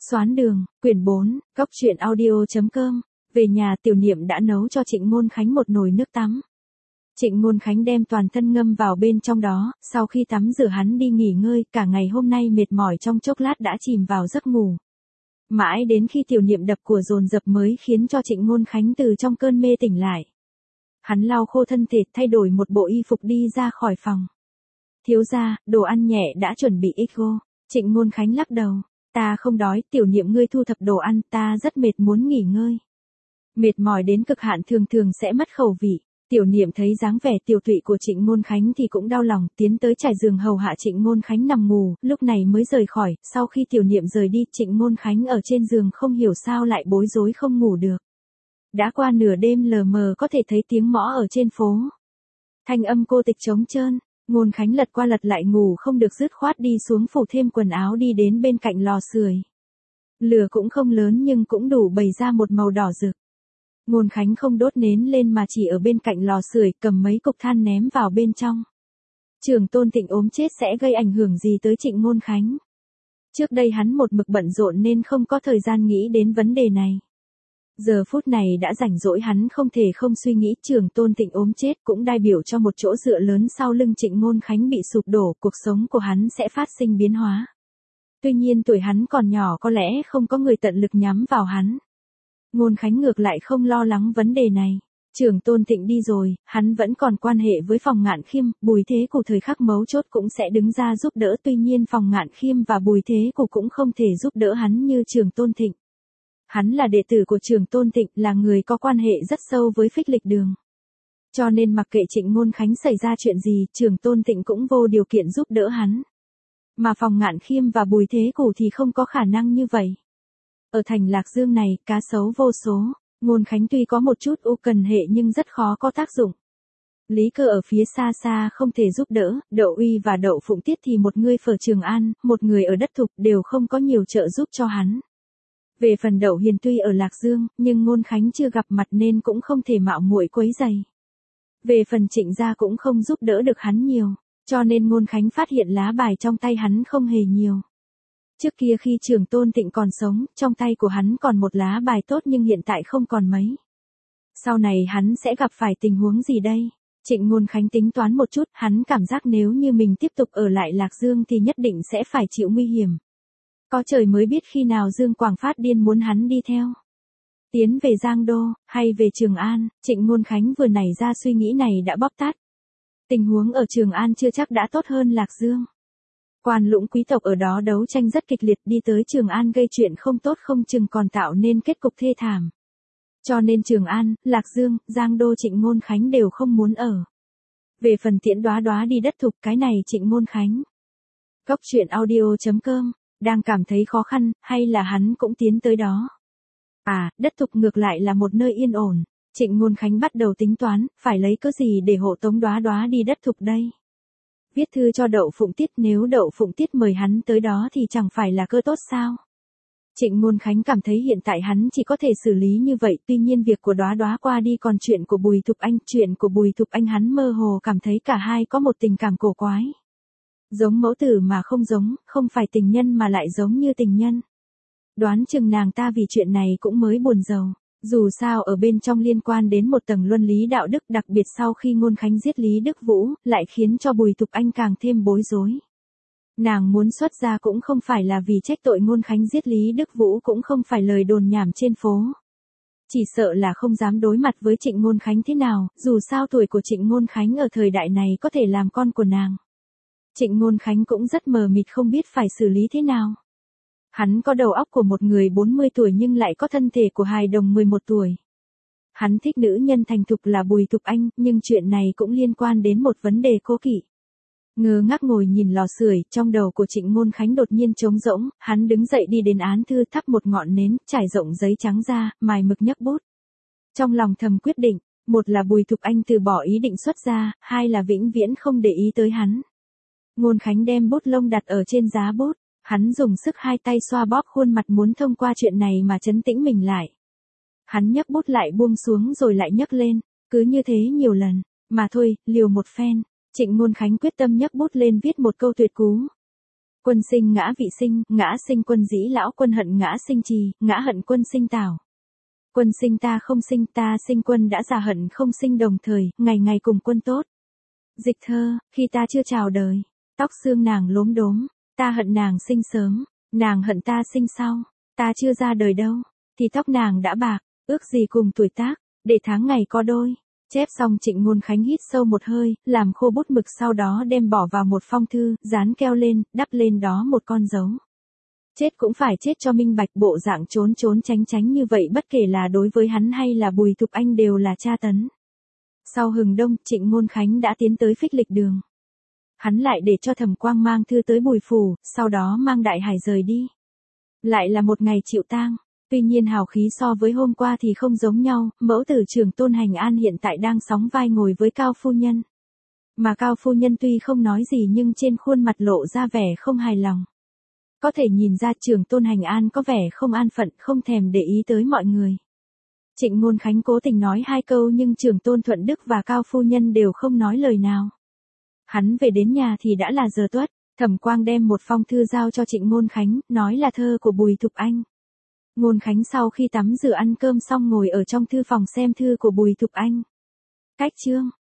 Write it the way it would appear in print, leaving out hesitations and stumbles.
Xoán đường, quyển 4, Cóc truyện audio.com. Về nhà Tiểu Niệm đã nấu cho Trịnh Ngôn Khánh một nồi nước tắm. Trịnh Ngôn Khánh đem toàn thân ngâm vào bên trong đó, sau khi tắm rửa hắn đi nghỉ ngơi, cả ngày hôm nay mệt mỏi trong chốc lát đã chìm vào giấc ngủ. Mãi đến khi Tiểu Niệm đập của dồn dập mới khiến cho Trịnh Ngôn Khánh từ trong cơn mê tỉnh lại. Hắn lau khô thân thể, thay đổi một bộ y phục đi ra khỏi phòng. Thiếu gia, đồ ăn nhẹ đã chuẩn bị Igo. Trịnh Ngôn Khánh lắc đầu. Ta không đói, Tiểu Niệm ngươi thu thập đồ ăn, ta rất mệt muốn nghỉ ngơi. Mệt mỏi đến cực hạn thường thường sẽ mất khẩu vị. Tiểu Niệm thấy dáng vẻ tiều tụy của Trịnh Ngôn Khánh thì cũng đau lòng, tiến tới trải giường hầu hạ Trịnh Ngôn Khánh nằm ngủ, lúc này mới rời khỏi. Sau khi Tiểu Niệm rời đi, Trịnh Ngôn Khánh ở trên giường không hiểu sao lại bối rối không ngủ được. Đã qua nửa đêm lờ mờ có thể thấy tiếng mõ ở trên phố. Thanh âm cô tịch trống trơn. Ngôn Khánh lật qua lật lại ngủ không được dứt khoát đi xuống phủ thêm quần áo đi đến bên cạnh lò sưởi. Lửa cũng không lớn nhưng cũng đủ bày ra một màu đỏ rực. Ngôn Khánh không đốt nến lên mà chỉ ở bên cạnh lò sưởi cầm mấy cục than ném vào bên trong. Trường Tôn Thịnh ốm chết sẽ gây ảnh hưởng gì tới Trịnh Ngôn Khánh? Trước đây hắn một mực bận rộn nên không có thời gian nghĩ đến vấn đề này. Giờ phút này đã rảnh rỗi hắn không thể không suy nghĩ Trường Tôn Thịnh ốm chết cũng đại biểu cho một chỗ dựa lớn sau lưng Trịnh Ngôn Khánh bị sụp đổ, cuộc sống của hắn sẽ phát sinh biến hóa. Tuy nhiên tuổi hắn còn nhỏ có lẽ không có người tận lực nhắm vào hắn. Ngôn Khánh ngược lại không lo lắng vấn đề này. Trường Tôn Thịnh đi rồi, hắn vẫn còn quan hệ với Phòng Ngạn Khiêm, Bùi Thế Cụ thời khắc mấu chốt cũng sẽ đứng ra giúp đỡ, tuy nhiên Phòng Ngạn Khiêm và Bùi Thế Cụ cũng không thể giúp đỡ hắn như Trường Tôn Thịnh. Hắn là đệ tử của Trường Tôn Thịnh, là người có quan hệ rất sâu với Phích Lịch Đường. Cho nên mặc kệ Trịnh Ngôn Khánh xảy ra chuyện gì, Trường Tôn Thịnh cũng vô điều kiện giúp đỡ hắn. Mà Phòng Ngạn Khiêm và Bùi Thế Cụ thì không có khả năng như vậy. Ở thành Lạc Dương này, cá sấu vô số, Ngôn Khánh tuy có một chút ưu cần hệ nhưng rất khó có tác dụng. Lý Cơ ở phía xa xa không thể giúp đỡ, Đậu Uy và Đậu Phụng Tiết thì một người ở Trường An, một người ở Đất Thục đều không có nhiều trợ giúp cho hắn. Về phần Đậu Hiền tuy ở Lạc Dương, nhưng Ngôn Khánh chưa gặp mặt nên cũng không thể mạo muội quấy rầy. Về phần Trịnh gia cũng không giúp đỡ được hắn nhiều, cho nên Ngôn Khánh phát hiện lá bài trong tay hắn không hề nhiều. Trước kia khi Trường Tôn Thịnh còn sống, trong tay của hắn còn một lá bài tốt nhưng hiện tại không còn mấy. Sau này hắn sẽ gặp phải tình huống gì đây? Trịnh Ngôn Khánh tính toán một chút, hắn cảm giác nếu như mình tiếp tục ở lại Lạc Dương thì nhất định sẽ phải chịu nguy hiểm. Có trời mới biết khi nào Dương Quảng phát điên muốn hắn đi theo. Tiến về Giang Đô, hay về Trường An, Trịnh Ngôn Khánh vừa nảy ra suy nghĩ này đã bóc tát. Tình huống ở Trường An chưa chắc đã tốt hơn Lạc Dương. Quan Lũng quý tộc ở đó đấu tranh rất kịch liệt, đi tới Trường An gây chuyện không tốt không chừng còn tạo nên kết cục thê thảm. Cho nên Trường An, Lạc Dương, Giang Đô Trịnh Ngôn Khánh đều không muốn ở. Về phần Tiễn Đoá Đoá đi Đất Thục, cái này Trịnh Ngôn Khánh. Cóc truyện audio.com. Đang cảm thấy khó khăn, hay là hắn cũng tiến tới đó? À, Đất Thục ngược lại là một nơi yên ổn. Trịnh Ngôn Khánh bắt đầu tính toán, phải lấy cớ gì để hộ tống Đoá Đoá đi Đất Thục đây? Viết thư cho Đậu Phụng Tiết, nếu Đậu Phụng Tiết mời hắn tới đó thì chẳng phải là cơ tốt sao? Trịnh Ngôn Khánh cảm thấy hiện tại hắn chỉ có thể xử lý như vậy, tuy nhiên việc của Đoá Đoá qua đi, còn chuyện của Bùi Thục Anh hắn mơ hồ cảm thấy cả hai có một tình cảm cổ quái. Giống mẫu tử mà không giống, không phải tình nhân mà lại giống như tình nhân. Đoán chừng nàng ta vì chuyện này cũng mới buồn rầu. Dù sao ở bên trong liên quan đến một tầng luân lý đạo đức, đặc biệt sau khi Ngôn Khánh giết Lý Đức Vũ, lại khiến cho Bùi Thục Anh càng thêm bối rối. Nàng muốn xuất gia cũng không phải là vì trách tội Ngôn Khánh giết Lý Đức Vũ, cũng không phải lời đồn nhảm trên phố. Chỉ sợ là không dám đối mặt với Trịnh Ngôn Khánh thế nào, dù sao tuổi của Trịnh Ngôn Khánh ở thời đại này có thể làm con của nàng. Trịnh Ngôn Khánh cũng rất mờ mịt không biết phải xử lý thế nào. Hắn có đầu óc của một người 40 tuổi nhưng lại có thân thể của hài đồng 11 tuổi. Hắn thích nữ nhân thành thục là Bùi Thục Anh, nhưng chuyện này cũng liên quan đến một vấn đề cố kỵ. Ngơ ngác ngồi nhìn lò sưởi, trong đầu của Trịnh Ngôn Khánh đột nhiên trống rỗng, hắn đứng dậy đi đến án thư, thắp một ngọn nến, trải rộng giấy trắng ra, mài mực nhấc bút. Trong lòng thầm quyết định, một là Bùi Thục Anh từ bỏ ý định xuất gia, hai là vĩnh viễn không để ý tới hắn. Ngôn Khánh đem bút lông đặt ở trên giá bút, hắn dùng sức hai tay xoa bóp khuôn mặt muốn thông qua chuyện này mà trấn tĩnh mình lại. Hắn nhấc bút lại buông xuống rồi lại nhấc lên, cứ như thế nhiều lần, mà thôi, liều một phen, Trịnh Ngôn Khánh quyết tâm nhấc bút lên viết một câu tuyệt cú. Quân sinh ngã vị sinh, ngã sinh quân dĩ lão, quân hận ngã sinh trì, ngã hận quân sinh tảo. Quân sinh ta không sinh, ta sinh quân đã già, hận không sinh đồng thời, ngày ngày cùng quân tốt. Dịch thơ, khi ta chưa chào đời, tóc xương nàng lốm đốm, ta hận nàng sinh sớm, nàng hận ta sinh sau, ta chưa ra đời đâu, thì tóc nàng đã bạc, ước gì cùng tuổi tác, để tháng ngày có đôi. Chép xong Trịnh Ngôn Khánh hít sâu một hơi, làm khô bút mực, sau đó đem bỏ vào một phong thư, dán keo lên, đắp lên đó một con dấu. Chết cũng phải chết cho minh bạch, bộ dạng trốn trốn tránh tránh như vậy bất kể là đối với hắn hay là Bùi Thục Anh đều là tra tấn. Sau hừng đông, Trịnh Ngôn Khánh đã tiến tới Phích Lịch Đường. Hắn lại để cho Thẩm Quang mang thư tới Bùi phủ, sau đó mang Đại Hải rời đi. Lại là một ngày chịu tang. Tuy nhiên hào khí so với hôm qua thì không giống nhau, mẫu tử trưởng Tôn Hành An hiện tại đang sóng vai ngồi với Cao phu nhân. Mà Cao phu nhân tuy không nói gì nhưng trên khuôn mặt lộ ra vẻ không hài lòng. Có thể nhìn ra trưởng Tôn Hành An có vẻ không an phận, không thèm để ý tới mọi người. Trịnh Ngôn Khánh cố tình nói 2 câu nhưng trưởng Tôn Thuận Đức và Cao phu nhân đều không nói lời nào. Hắn về đến nhà thì đã là giờ tuất, Thẩm Quang đem một phong thư giao cho Trịnh Ngôn Khánh, nói là thơ của Bùi Thục Anh. Ngôn Khánh sau khi tắm rửa ăn cơm xong ngồi ở trong thư phòng xem thư của Bùi Thục Anh. Cách chương